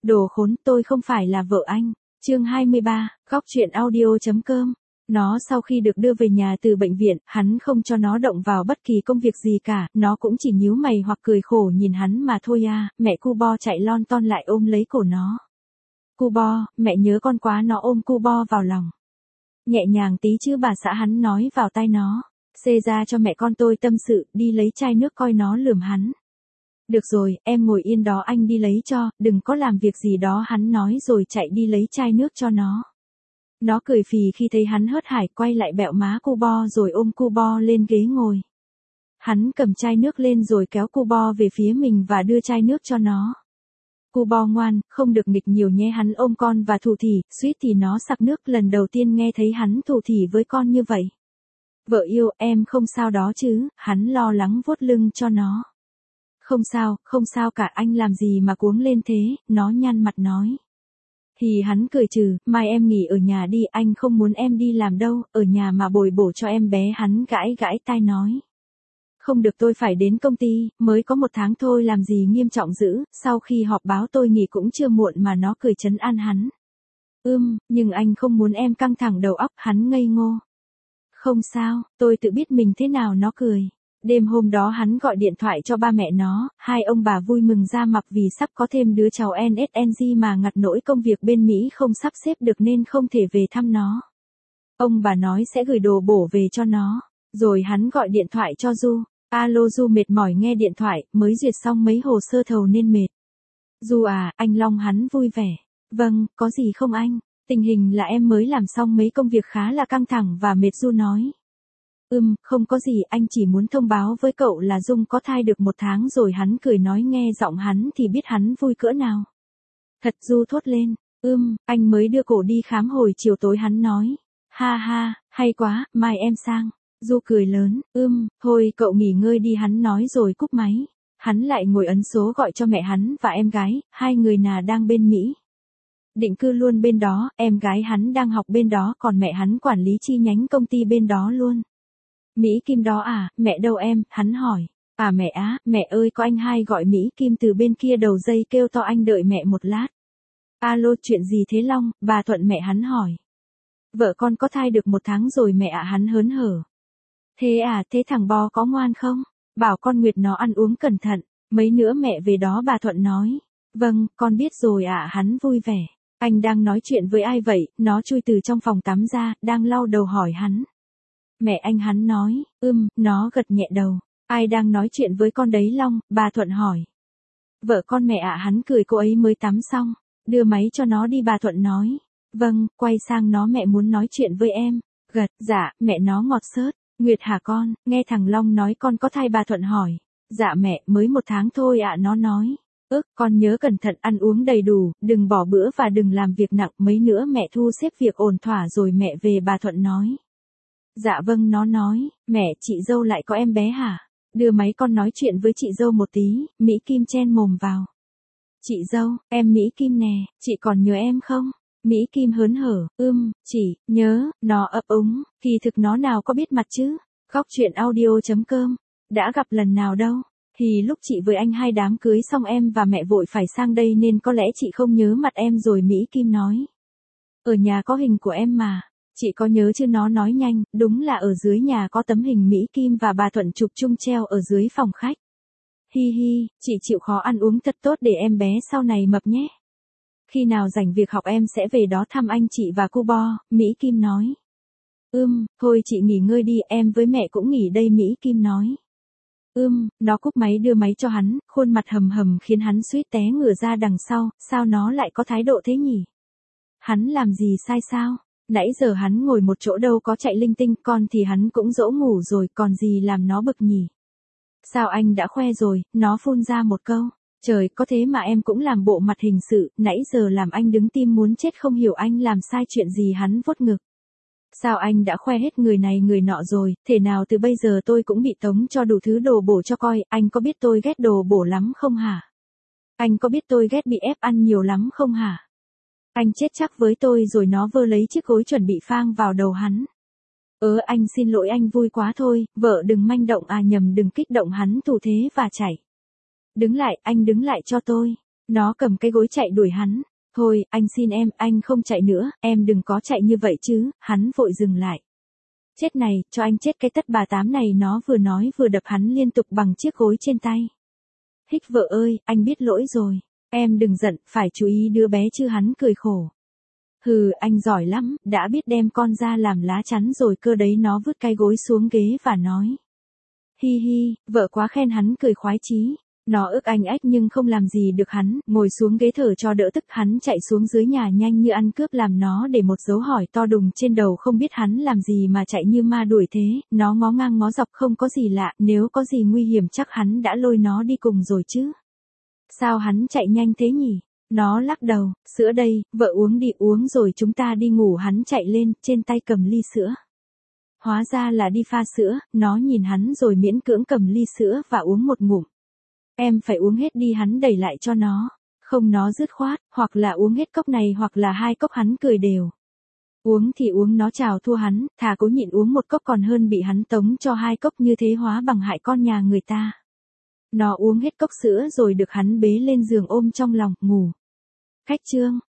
Đồ khốn, tôi không phải là vợ anh. Chương 23, góc truyện audio.com. Nó sau khi được đưa về nhà từ bệnh viện, hắn không cho nó động vào bất kỳ công việc gì cả, nó cũng chỉ nhíu mày hoặc cười khổ nhìn hắn mà thôi à. Mẹ Cubo chạy lon ton lại ôm lấy cổ nó. Cubo, mẹ nhớ con quá, nó ôm Cubo vào lòng. Nhẹ nhàng tí chứ bà xã, hắn nói vào tai nó. Xê ra cho mẹ con tôi tâm sự, đi lấy chai nước, coi nó lườm hắn. Được rồi, em ngồi yên đó, anh đi lấy cho, đừng có làm việc gì đó, hắn nói rồi chạy đi lấy chai nước cho nó. Nó cười phì khi thấy hắn hớt hải, quay lại bẹo má Cubo rồi ôm Cubo lên ghế ngồi. Hắn cầm chai nước lên rồi kéo Cubo về phía mình và đưa chai nước cho nó. Cubo ngoan, không được nghịch nhiều nhé, hắn ôm con và thủ thỉ, suýt thì nó sặc nước, lần đầu tiên nghe thấy hắn thủ thỉ với con như vậy. Vợ yêu, em không sao đó chứ, hắn lo lắng vuốt lưng cho nó. Không sao cả, anh làm gì mà cuống lên thế, nó nhăn mặt nói. Thì hắn cười trừ, mai em nghỉ ở nhà đi, anh không muốn em đi làm đâu, ở nhà mà bồi bổ cho em bé, hắn gãi gãi tai nói. Không được, tôi phải đến công ty, mới có 1 tháng thôi, làm gì nghiêm trọng dữ, sau khi họp báo tôi nghỉ cũng chưa muộn mà, nó cười trấn an hắn. Nhưng anh không muốn em căng thẳng đầu óc, hắn ngây ngô. Không sao, tôi tự biết mình thế nào, nó cười. Đêm hôm đó hắn gọi điện thoại cho ba mẹ nó, hai ông bà vui mừng ra mặt vì sắp có thêm đứa cháu NSNG mà ngặt nỗi công việc bên Mỹ không sắp xếp được nên không thể về thăm nó. Ông bà nói sẽ gửi đồ bổ về cho nó, rồi hắn gọi điện thoại cho Du. Alo Du, mệt mỏi nghe điện thoại, mới duyệt xong mấy hồ sơ thầu nên mệt. Du à, anh Long, hắn vui vẻ. Vâng, có gì không anh? Tình hình là em mới làm xong mấy công việc khá là căng thẳng và mệt, Du nói. Không có gì, anh chỉ muốn thông báo với cậu là Dung có thai được 1 tháng rồi, hắn cười nói, nghe giọng hắn thì biết hắn vui cỡ nào. Thật, Du thốt lên. Anh mới đưa cổ đi khám hồi chiều tối, hắn nói. Ha ha, hay quá, mai em sang. Du cười lớn, thôi cậu nghỉ ngơi đi, hắn nói rồi cúp máy. Hắn lại ngồi ấn số gọi cho mẹ hắn và em gái, hai người đang bên Mỹ. Định cư luôn bên đó, em gái hắn đang học bên đó, còn mẹ hắn quản lý chi nhánh công ty bên đó luôn. Mỹ Kim đó à, mẹ đâu em, hắn hỏi. À mẹ á, mẹ ơi, có anh hai gọi Mỹ Kim từ bên kia đầu dây kêu to, anh đợi mẹ một lát. Alo, chuyện gì thế Long, bà Thuận, mẹ hắn hỏi. Vợ con có thai được 1 tháng rồi mẹ ạ, hắn hớn hở. Thế à, thế thằng Bo có ngoan không? Bảo con Nguyệt nó ăn uống cẩn thận, mấy nữa mẹ về đó, bà Thuận nói. Vâng, con biết rồi ạ, hắn vui vẻ. Anh đang nói chuyện với ai vậy? Nó chui từ trong phòng tắm ra, đang lau đầu hỏi hắn. Mẹ anh, hắn nói. Nó gật nhẹ đầu. Ai đang nói chuyện với con đấy Long? Bà Thuận hỏi. Vợ con mẹ ạ, hắn cười, cô ấy mới tắm xong. Đưa máy cho nó đi, bà Thuận nói. Vâng, quay sang nó, mẹ muốn nói chuyện với em. Gật, dạ, mẹ nó ngọt xớt. Nguyệt hả con, nghe thằng Long nói con có thai, bà Thuận hỏi. Dạ mẹ, mới 1 tháng thôi ạ, nó nói. Con nhớ cẩn thận, ăn uống đầy đủ, đừng bỏ bữa và đừng làm việc nặng, mấy nữa mẹ thu xếp việc ổn thỏa rồi mẹ về, bà Thuận nói. Dạ vâng, nó nói. Mẹ, chị dâu lại có em bé hả? Đưa máy, con nói chuyện với chị dâu một tí. Mỹ Kim chen mồm vào. Chị dâu, em Mỹ Kim nè, chị còn nhớ em không? Mỹ Kim hớn hở, chị, nhớ, nó ấp úng, kỳ thực nó nào có biết mặt chứ. Góc truyện audio.com, đã gặp lần nào đâu. Thì lúc chị với anh hai đám cưới xong em và mẹ vội phải sang đây nên có lẽ chị không nhớ mặt em rồi, Mỹ Kim nói. Ở nhà có hình của em mà. Chị có nhớ chứ, nó nói nhanh, đúng là ở dưới nhà có tấm hình Mỹ Kim và bà Thuận chụp chung treo ở dưới phòng khách. Hi hi, chị chịu khó ăn uống thật tốt để em bé sau này mập nhé. Khi nào rảnh việc học em sẽ về đó thăm anh chị và Cubo, Mỹ Kim nói. Thôi chị nghỉ ngơi đi, em với mẹ cũng nghỉ đây, Mỹ Kim nói. Nó cúp máy đưa máy cho hắn, khuôn mặt hầm hầm khiến hắn suýt té ngửa ra đằng sau, sao nó lại có thái độ thế nhỉ? Hắn làm gì sai sao? Nãy giờ hắn ngồi một chỗ đâu có chạy linh tinh, con thì hắn cũng dỗ ngủ rồi, còn gì làm nó bực nhỉ? Sao anh đã khoe rồi, nó phun ra một câu. Trời, có thế mà em cũng làm bộ mặt hình sự, nãy giờ làm anh đứng tim muốn chết, không hiểu anh làm sai chuyện gì, hắn vuốt ngực. Sao anh đã khoe hết người này người nọ rồi, thể nào từ bây giờ tôi cũng bị tống cho đủ thứ đồ bổ cho coi, anh có biết tôi ghét đồ bổ lắm không hả? Anh có biết tôi ghét bị ép ăn nhiều lắm không hả? Anh chết chắc với tôi rồi, nó vơ lấy chiếc gối chuẩn bị phang vào đầu hắn. Anh xin lỗi, anh vui quá thôi, vợ đừng manh động, à nhầm, đừng kích động, hắn thủ thế và chạy. Đứng lại, anh đứng lại cho tôi. Nó cầm cái gối chạy đuổi hắn. Thôi, anh xin em, anh không chạy nữa, em đừng có chạy như vậy chứ, hắn vội dừng lại. Chết này, cho anh chết cái tất bà tám này, nó vừa nói vừa đập hắn liên tục bằng chiếc gối trên tay. Hích vợ ơi, anh biết lỗi rồi. Em đừng giận, phải chú ý đứa bé chứ, hắn cười khổ. Hừ, anh giỏi lắm, đã biết đem con ra làm lá chắn rồi cơ đấy, nó vứt cái gối xuống ghế và nói. Hi hi, vợ quá khen, hắn cười khoái chí. Nó ức anh ách nhưng không làm gì được hắn, ngồi xuống ghế thở cho đỡ tức, hắn chạy xuống dưới nhà nhanh như ăn cướp, làm nó để một dấu hỏi to đùng trên đầu, không biết hắn làm gì mà chạy như ma đuổi thế, nó ngó ngang ngó dọc không có gì lạ, nếu có gì nguy hiểm chắc hắn đã lôi nó đi cùng rồi chứ. Sao hắn chạy nhanh thế nhỉ? Nó lắc đầu, sữa đây, vợ uống đi, uống rồi chúng ta đi ngủ, hắn chạy lên, trên tay cầm ly sữa. Hóa ra là đi pha sữa, nó nhìn hắn rồi miễn cưỡng cầm ly sữa và uống một ngụm. Em phải uống hết đi, hắn đẩy lại cho nó. Không, nó dứt khoát, hoặc là uống hết cốc này hoặc là 2 cốc, hắn cười đều. Uống thì uống, nó chào thua hắn, thà cố nhịn uống 1 cốc còn hơn bị hắn tống cho 2 cốc, như thế hóa bằng hại con nhà người ta. Nó uống hết cốc sữa rồi được hắn bế lên giường ôm trong lòng, ngủ. Khách chương.